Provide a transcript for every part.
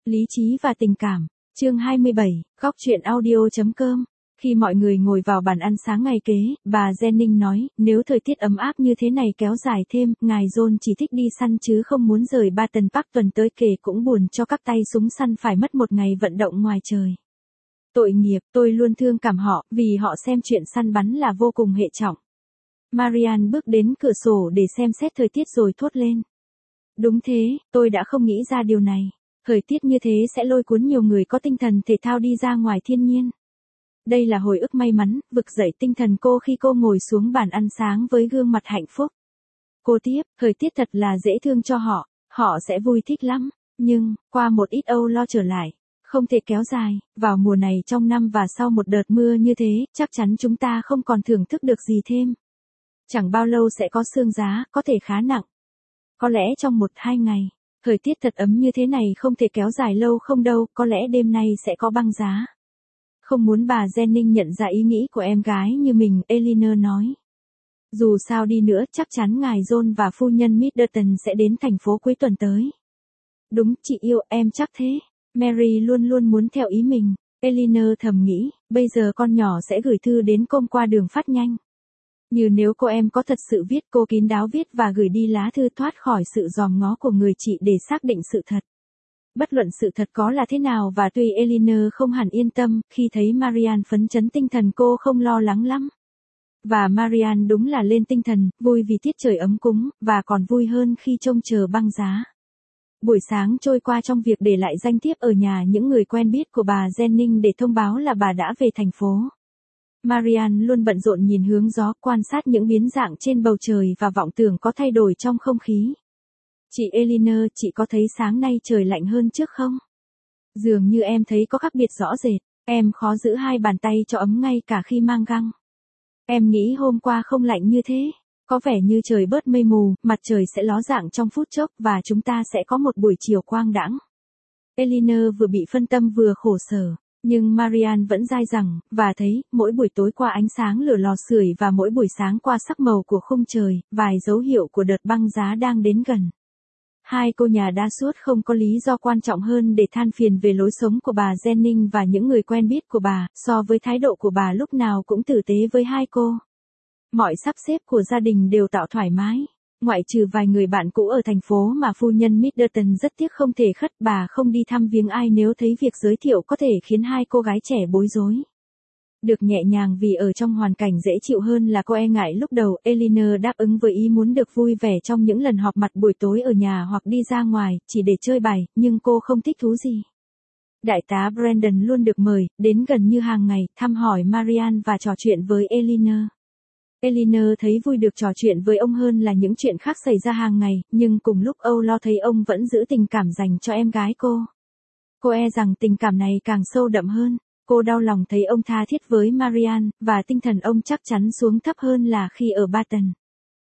Lý trí và tình cảm. Chương 27, góc truyện audio.com. Khi mọi người ngồi vào bàn ăn sáng ngày kế, bà Jennings nói, nếu thời tiết ấm áp như thế này kéo dài thêm, ngài John chỉ thích đi săn chứ không muốn rời Barton Park tuần tới, kể cũng buồn cho các tay súng săn phải mất một ngày vận động ngoài trời. Tội nghiệp, tôi luôn thương cảm họ, vì họ xem chuyện săn bắn là vô cùng hệ trọng. Marianne bước đến cửa sổ để xem xét thời tiết rồi thốt lên. Đúng thế, tôi đã không nghĩ ra điều này. Thời tiết như thế sẽ lôi cuốn nhiều người có tinh thần thể thao đi ra ngoài thiên nhiên. Đây là hồi ức may mắn, vực dậy tinh thần cô khi cô ngồi xuống bàn ăn sáng với gương mặt hạnh phúc. Cô tiếp, thời tiết thật là dễ thương cho họ sẽ vui thích lắm. Nhưng, qua một ít âu lo trở lại, không thể kéo dài, vào mùa này trong năm và sau một đợt mưa như thế, chắc chắn chúng ta không còn thưởng thức được gì thêm. Chẳng bao lâu sẽ có sương giá, có thể khá nặng. Có lẽ trong 1-2 ngày, thời tiết thật ấm như thế này không thể kéo dài lâu không đâu, có lẽ đêm nay sẽ có băng giá. Không muốn bà Jennings nhận ra ý nghĩ của em gái như mình, Eleanor nói. Dù sao đi nữa, chắc chắn ngài John và phu nhân Middleton sẽ đến thành phố cuối tuần tới. Đúng, chị yêu, em chắc thế. Mary luôn luôn muốn theo ý mình. Eleanor thầm nghĩ, bây giờ con nhỏ sẽ gửi thư đến cô qua đường phát nhanh. Như nếu cô em có thật sự viết, cô kín đáo viết và gửi đi lá thư thoát khỏi sự dòm ngó của người chị để xác định sự thật. Bất luận sự thật có là thế nào, và tuy Eleanor không hẳn yên tâm, khi thấy Marianne phấn chấn tinh thần cô không lo lắng lắm. Và Marianne đúng là lên tinh thần, vui vì tiết trời ấm cúng, và còn vui hơn khi trông chờ băng giá. Buổi sáng trôi qua trong việc để lại danh thiếp ở nhà những người quen biết của bà Jennings để thông báo là bà đã về thành phố. Marianne luôn bận rộn nhìn hướng gió, quan sát những biến dạng trên bầu trời và vọng tưởng có thay đổi trong không khí. Chị Eleanor, chị có thấy sáng nay trời lạnh hơn trước không? Dường như em thấy có khác biệt rõ rệt, em khó giữ hai bàn tay cho ấm ngay cả khi mang găng. Em nghĩ hôm qua không lạnh như thế, có vẻ như trời bớt mây mù, mặt trời sẽ ló dạng trong phút chốc và chúng ta sẽ có một buổi chiều quang đãng. Eleanor vừa bị phân tâm vừa khổ sở. Nhưng Marianne vẫn dai dẳng, và thấy, mỗi buổi tối qua ánh sáng lửa lò sưởi và mỗi buổi sáng qua sắc màu của khung trời, vài dấu hiệu của đợt băng giá đang đến gần. Hai cô nhà đa suốt không có lý do quan trọng hơn để than phiền về lối sống của bà Jennings và những người quen biết của bà, so với thái độ của bà lúc nào cũng tử tế với hai cô. Mọi sắp xếp của gia đình đều tạo thoải mái. Ngoại trừ vài người bạn cũ ở thành phố mà phu nhân Middleton rất tiếc không thể khất, bà không đi thăm viếng ai nếu thấy việc giới thiệu có thể khiến hai cô gái trẻ bối rối. Được nhẹ nhàng vì ở trong hoàn cảnh dễ chịu hơn là cô e ngại lúc đầu, Eleanor đáp ứng với ý muốn được vui vẻ trong những lần họp mặt buổi tối ở nhà hoặc đi ra ngoài, chỉ để chơi bài, nhưng cô không thích thú gì. Đại tá Brandon luôn được mời, đến gần như hàng ngày, thăm hỏi Marianne và trò chuyện với Eleanor. Eleanor thấy vui được trò chuyện với ông hơn là những chuyện khác xảy ra hàng ngày, nhưng cùng lúc âu lo thấy ông vẫn giữ tình cảm dành cho em gái cô. Cô e rằng tình cảm này càng sâu đậm hơn. Cô đau lòng thấy ông tha thiết với Marianne, và tinh thần ông chắc chắn xuống thấp hơn là khi ở Barton.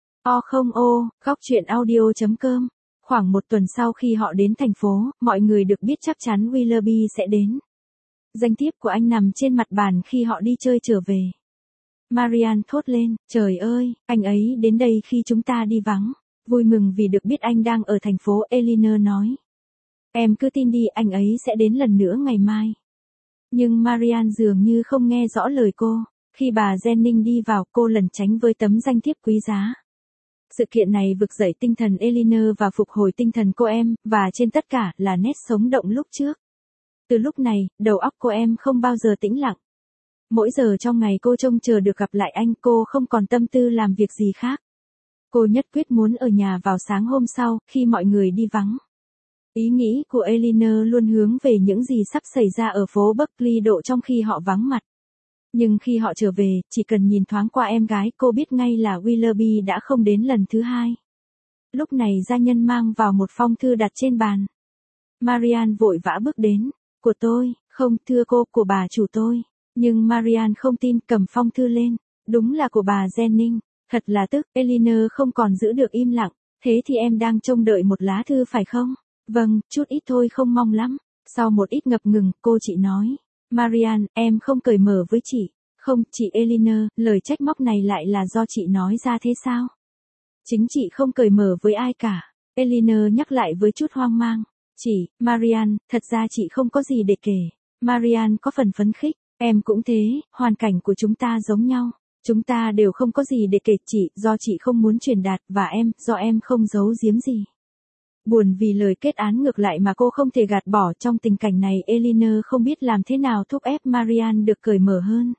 Góc truyện audio.com. Khoảng một tuần sau khi họ đến thành phố, mọi người được biết chắc chắn Willoughby sẽ đến. Danh thiếp của anh nằm trên mặt bàn khi họ đi chơi trở về. Marianne thốt lên, trời ơi, anh ấy đến đây khi chúng ta đi vắng. Vui mừng vì được biết anh đang ở thành phố, Eleanor nói. Em cứ tin đi, anh ấy sẽ đến lần nữa ngày mai. Nhưng Marianne dường như không nghe rõ lời cô. Khi bà Jennings đi vào, cô lẩn tránh với tấm danh thiếp quý giá. Sự kiện này vực dậy tinh thần Eleanor và phục hồi tinh thần cô em, và trên tất cả là nét sống động lúc trước. Từ lúc này, đầu óc cô em không bao giờ tĩnh lặng. Mỗi giờ trong ngày cô trông chờ được gặp lại anh, cô không còn tâm tư làm việc gì khác. Cô nhất quyết muốn ở nhà vào sáng hôm sau, khi mọi người đi vắng. Ý nghĩ của Eleanor luôn hướng về những gì sắp xảy ra ở phố Buckley Độ trong khi họ vắng mặt. Nhưng khi họ trở về, chỉ cần nhìn thoáng qua em gái, cô biết ngay là Willoughby đã không đến lần thứ hai. Lúc này gia nhân mang vào một phong thư đặt trên bàn. Marianne vội vã bước đến. Của tôi, không, thưa cô, của bà chủ tôi. Nhưng Marianne không tin, cầm phong thư lên. Đúng là của bà Jennings. Thật là tức, Eleanor không còn giữ được im lặng. Thế thì em đang trông đợi một lá thư phải không? Vâng, chút ít thôi, không mong lắm. Sau một ít ngập ngừng, cô chị nói. Marianne, em không cởi mở với chị. Không, chị Eleanor, lời trách móc này lại là do chị nói ra thế sao? Chính chị không cởi mở với ai cả. Eleanor nhắc lại với chút hoang mang. Chị, Marianne, thật ra chị không có gì để kể. Marianne có phần phấn khích. Em cũng thế, hoàn cảnh của chúng ta giống nhau. Chúng ta đều không có gì để kể chị, do chị không muốn truyền đạt, và em, do em không giấu giếm gì. Buồn vì lời kết án ngược lại mà cô không thể gạt bỏ. Trong tình cảnh này Eleanor không biết làm thế nào thúc ép Marianne được cởi mở hơn.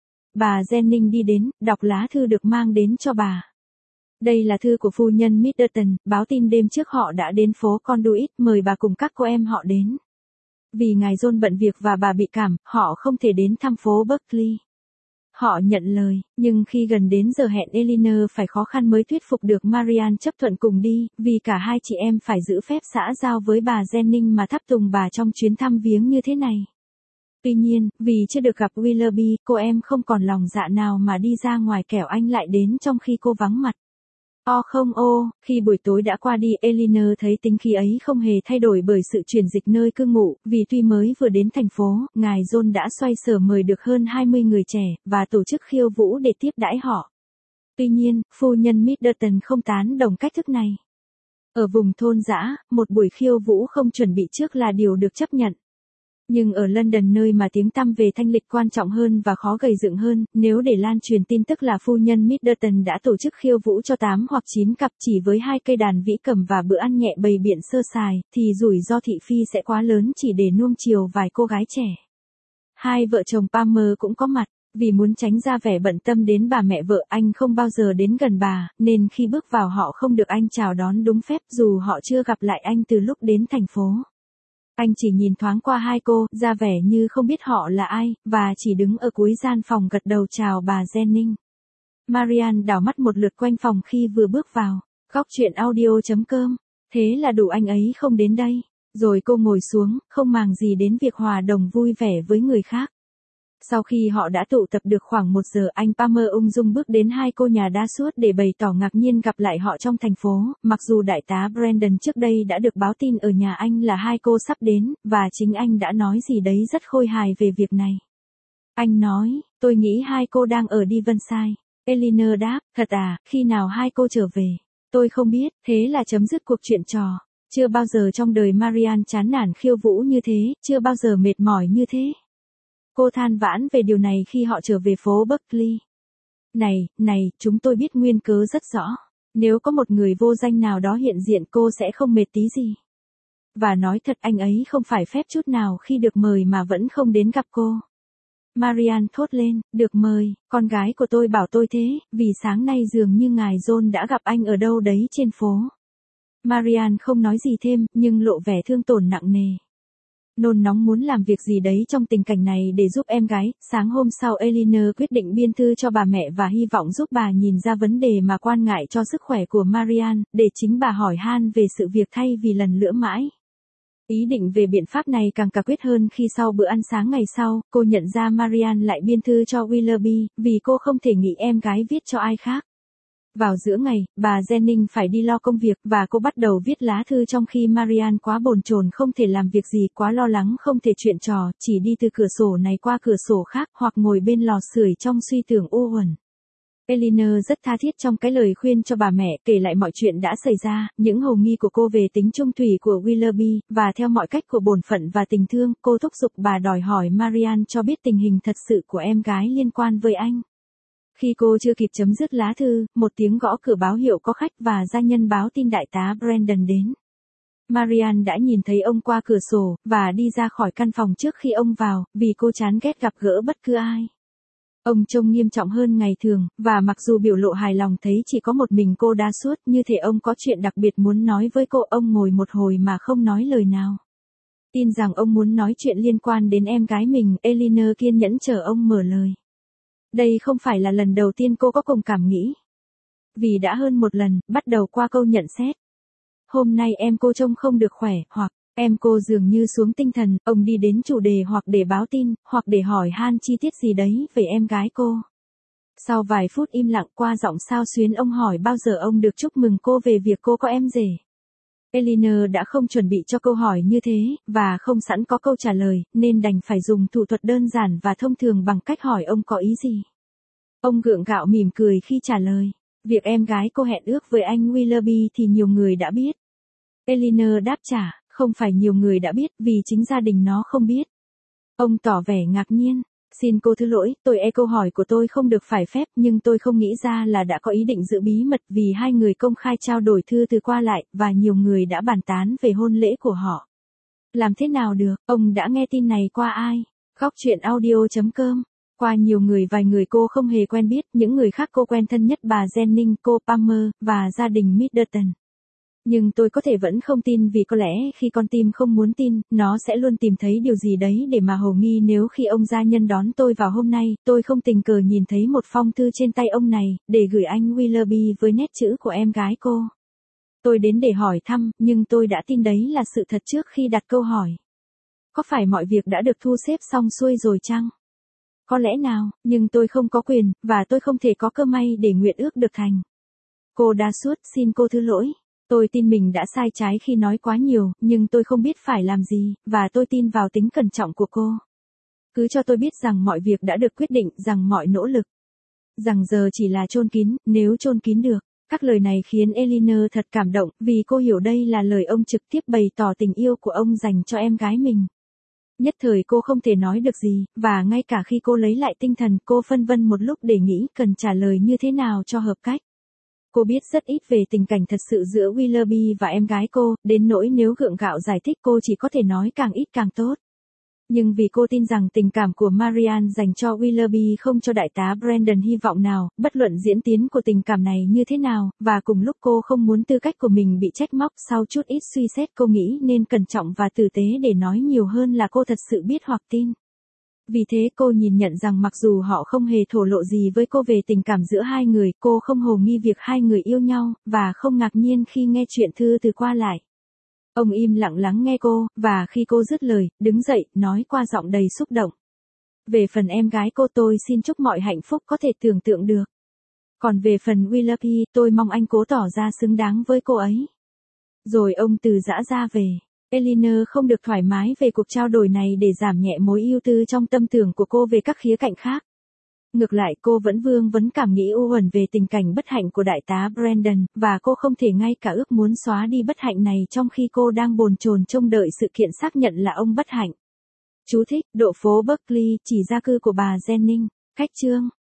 Bà Jennings đi đến, đọc lá thư được mang đến cho bà. Đây là thư của phu nhân Middleton, báo tin đêm trước họ đã đến phố Conduit, mời bà cùng các cô em họ đến. Vì ngài John bận việc và bà bị cảm, họ không thể đến thăm phố Berkeley. Họ nhận lời, nhưng khi gần đến giờ hẹn Eleanor phải khó khăn mới thuyết phục được Marianne chấp thuận cùng đi, vì cả hai chị em phải giữ phép xã giao với bà Jennings mà thắp tùng bà trong chuyến thăm viếng như thế này. Tuy nhiên, vì chưa được gặp Willoughby, cô em không còn lòng dạ nào mà đi ra ngoài kẻo anh lại đến trong khi cô vắng mặt. Không khi buổi tối đã qua đi Eleanor thấy tính khí ấy không hề thay đổi bởi sự chuyển dịch nơi cư ngụ, vì tuy mới vừa đến thành phố, ngài John đã xoay sở mời được hơn 20 người trẻ, và tổ chức khiêu vũ để tiếp đãi họ. Tuy nhiên, phu nhân Middleton không tán đồng cách thức này. Ở vùng thôn dã, một buổi khiêu vũ không chuẩn bị trước là điều được chấp nhận. Nhưng ở London nơi mà tiếng tăm về thanh lịch quan trọng hơn và khó gầy dựng hơn, nếu để lan truyền tin tức là phu nhân Middleton đã tổ chức khiêu vũ cho 8 hoặc 9 cặp chỉ với 2 cây đàn vĩ cầm và bữa ăn nhẹ bày biện sơ sài, thì rủi ro thị phi sẽ quá lớn chỉ để nuông chiều vài cô gái trẻ. Hai vợ chồng Palmer cũng có mặt. Vì muốn tránh ra vẻ bận tâm đến bà mẹ vợ, anh không bao giờ đến gần bà, nên khi bước vào họ không được anh chào đón đúng phép dù họ chưa gặp lại anh từ lúc đến thành phố. Anh chỉ nhìn thoáng qua hai cô, ra vẻ như không biết họ là ai, và chỉ đứng ở cuối gian phòng gật đầu chào bà Jennings. Marianne đảo mắt một lượt quanh phòng khi vừa bước vào. Góc chuyện audio.com. Thế là đủ anh ấy không đến đây. Rồi cô ngồi xuống, không màng gì đến việc hòa đồng vui vẻ với người khác. Sau khi họ đã tụ tập được khoảng 1 giờ, anh Palmer ung dung bước đến hai cô nhà đa suốt để bày tỏ ngạc nhiên gặp lại họ trong thành phố, mặc dù đại tá Brandon trước đây đã được báo tin ở nhà anh là hai cô sắp đến, và chính anh đã nói gì đấy rất khôi hài về việc này. Anh nói, tôi nghĩ hai cô đang ở Devonshire. Eleanor đáp, thật à, khi nào hai cô trở về? Tôi không biết, thế là chấm dứt cuộc chuyện trò. Chưa bao giờ trong đời Marianne chán nản khiêu vũ như thế, chưa bao giờ mệt mỏi như thế. Cô than vãn về điều này khi họ trở về phố Berkeley. Này, chúng tôi biết nguyên cớ rất rõ. Nếu có một người vô danh nào đó hiện diện cô sẽ không mệt tí gì. Và nói thật anh ấy không phải phép chút nào khi được mời mà vẫn không đến gặp cô. Marianne thốt lên, được mời, con gái của tôi bảo tôi thế, vì sáng nay dường như ngài John đã gặp anh ở đâu đấy trên phố. Marianne không nói gì thêm, nhưng lộ vẻ thương tổn nặng nề. Nôn nóng muốn làm việc gì đấy trong tình cảnh này để giúp em gái. Sáng hôm sau Eleanor quyết định biên thư cho bà mẹ và hy vọng giúp bà nhìn ra vấn đề mà quan ngại cho sức khỏe của Marianne, để chính bà hỏi han về sự việc thay vì lần lữa mãi. Ý định về biện pháp này càng quả quyết hơn khi sau bữa ăn sáng ngày sau, cô nhận ra Marianne lại biên thư cho Willoughby, vì cô không thể nghĩ em gái viết cho ai khác. Vào giữa ngày, bà Jennings phải đi lo công việc và cô bắt đầu viết lá thư trong khi Marianne quá bồn chồn không thể làm việc gì, quá lo lắng không thể chuyện trò, chỉ đi từ cửa sổ này qua cửa sổ khác hoặc ngồi bên lò sưởi trong suy tưởng u uẩn. Eleanor rất tha thiết trong cái lời khuyên cho bà mẹ, kể lại mọi chuyện đã xảy ra, những hồ nghi của cô về tính trung thủy của Willoughby, và theo mọi cách của bổn phận và tình thương, cô thúc giục bà đòi hỏi Marianne cho biết tình hình thật sự của em gái liên quan với anh. Khi cô chưa kịp chấm dứt lá thư, một tiếng gõ cửa báo hiệu có khách và gia nhân báo tin đại tá Brandon đến. Marianne đã nhìn thấy ông qua cửa sổ, và đi ra khỏi căn phòng trước khi ông vào, vì cô chán ghét gặp gỡ bất cứ ai. Ông trông nghiêm trọng hơn ngày thường, và mặc dù biểu lộ hài lòng thấy chỉ có một mình cô đa suốt, như thể ông có chuyện đặc biệt muốn nói với cô. Ông ngồi một hồi mà không nói lời nào. Tin rằng ông muốn nói chuyện liên quan đến em gái mình, Eleanor kiên nhẫn chờ ông mở lời. Đây không phải là lần đầu tiên cô có cùng cảm nghĩ. Vì đã hơn một lần, bắt đầu qua câu nhận xét. Hôm nay em cô trông không được khỏe, hoặc em cô dường như xuống tinh thần, ông đi đến chủ đề hoặc để báo tin, hoặc để hỏi han chi tiết gì đấy về em gái cô. Sau vài phút im lặng, qua giọng xao xuyến ông hỏi bao giờ ông được chúc mừng cô về việc cô có em rể. Eleanor đã không chuẩn bị cho câu hỏi như thế, và không sẵn có câu trả lời, nên đành phải dùng thủ thuật đơn giản và thông thường bằng cách hỏi ông có ý gì. Ông gượng gạo mỉm cười khi trả lời. Việc em gái cô hẹn ước với anh Willoughby thì nhiều người đã biết. Eleanor đáp trả, Không phải nhiều người đã biết, vì chính gia đình nó không biết. Ông tỏ vẻ ngạc nhiên. Xin cô thứ lỗi, câu hỏi của tôi không được phải phép, nhưng tôi không nghĩ ra là đã có ý định giữ bí mật vì hai người công khai trao đổi thư từ qua lại, và nhiều người đã bàn tán về hôn lễ của họ. Làm thế nào được, ông đã nghe tin này qua ai? Góc chuyện audio.com. Qua nhiều người, vài người cô không hề quen biết, những người khác cô quen thân nhất bà Jennings, cô Palmer, và gia đình Middleton. Nhưng tôi có thể vẫn không tin vì có lẽ khi con tim không muốn tin, nó sẽ luôn tìm thấy điều gì đấy để mà hồ nghi. Nếu khi ông gia nhân đón tôi vào hôm nay, tôi không tình cờ nhìn thấy một phong thư trên tay ông này, để gửi anh Willoughby với nét chữ của em gái cô. Tôi đến để hỏi thăm, nhưng tôi đã tin đấy là sự thật trước khi đặt câu hỏi. Có phải mọi việc đã được thu xếp xong xuôi rồi chăng? Có lẽ nào, nhưng tôi không có quyền, và tôi không thể có cơ may để nguyện ước được thành. Cô đã suốt, xin cô thứ lỗi. Tôi tin mình đã sai trái khi nói quá nhiều, nhưng tôi không biết phải làm gì, và tôi tin vào tính cẩn trọng của cô. Cứ cho tôi biết rằng mọi việc đã được quyết định, rằng mọi nỗ lực, rằng giờ chỉ là chôn kín, nếu chôn kín được. Các lời này khiến Eleanor thật cảm động, vì cô hiểu đây là lời ông trực tiếp bày tỏ tình yêu của ông dành cho em gái mình. Nhất thời cô không thể nói được gì, và ngay cả khi cô lấy lại tinh thần, cô phân vân một lúc để nghĩ cần trả lời như thế nào cho hợp cách. Cô biết rất ít về tình cảnh thật sự giữa Willoughby và em gái cô, đến nỗi nếu gượng gạo giải thích cô chỉ có thể nói càng ít càng tốt. Nhưng vì cô tin rằng tình cảm của Marianne dành cho Willoughby không cho đại tá Brandon hy vọng nào, bất luận diễn tiến của tình cảm này như thế nào, và cùng lúc cô không muốn tư cách của mình bị trách móc. Sau chút ít suy xét, cô nghĩ nên cẩn trọng và tử tế để nói nhiều hơn là cô thật sự biết hoặc tin. Vì thế cô nhìn nhận rằng mặc dù họ không hề thổ lộ gì với cô về tình cảm giữa hai người, cô không hồ nghi việc hai người yêu nhau, và không ngạc nhiên khi nghe chuyện thư từ qua lại. Ông im lặng lắng nghe cô, và khi cô dứt lời, đứng dậy, nói qua giọng đầy xúc động. Về phần em gái cô, tôi xin chúc mọi hạnh phúc có thể tưởng tượng được. Còn về phần Willoughby, tôi mong anh cố tỏ ra xứng đáng với cô ấy. Rồi ông từ giã ra về. Eleanor không được thoải mái về cuộc trao đổi này để giảm nhẹ mối ưu tư trong tâm tưởng của cô về các khía cạnh khác. Ngược lại, cô vẫn vương vấn cảm nghĩ u uẩn về tình cảnh bất hạnh của đại tá Brandon, và cô không thể ngay cả ước muốn xóa đi bất hạnh này trong khi cô đang bồn chồn trông đợi sự kiện xác nhận là ông bất hạnh. Chú thích, độ phố Berkeley, chỉ gia cư của bà Jennings. Cách chương.